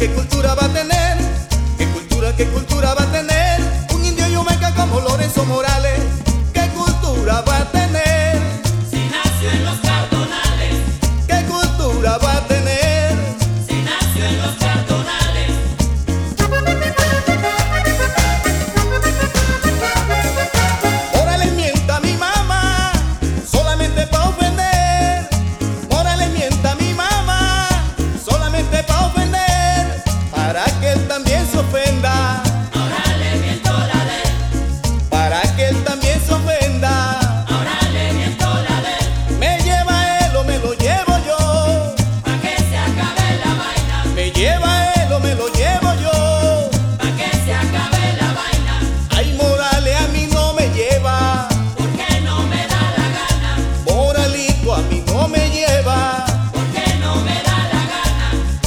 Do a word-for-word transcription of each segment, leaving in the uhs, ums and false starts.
qué cultura va a tener, qué cultura, qué cultura va a tener un indio yumeca como Lorenzo Morales. ¿Qué cultura va a tener si nació en los Cardonales? ¿Qué cultura va a tener si nació en los Cardonales? Morales mienta a mi mamá solamente pa' ofender. Morales mienta a mi mamá solamente pa' ofender, para que él también se ofenda. Ahora le miento la de él, Para que él también se ofenda. ahora le miento la de él, Me lleva él o me lo llevo yo. pa' que se acabe la vaina, Me lleva él o me lo llevo yo. pa' que se acabe la vaina, Ay, Morales a mí no me lleva. porque no me da la gana, Moralito a mí no me lleva. porque no me da la gana.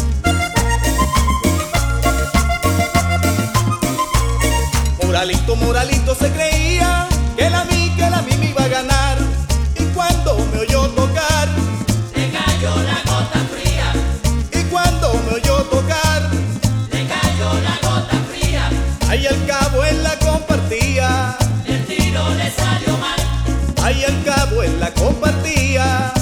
Moralito, Moralito se creía que la mí, que la mí me iba a ganar. Y cuando me oyó tocar, Le cayó la gota fría, y cuando me oyó tocar, le cayó la gota fría, ahí al cabo él la compartía. el tiro le salió mal, Ahí al cabo él la compartía.